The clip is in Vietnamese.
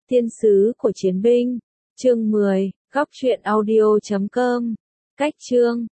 Thiên sứ của chiến binh. Chương 10, góc truyện audio.com. Cách chương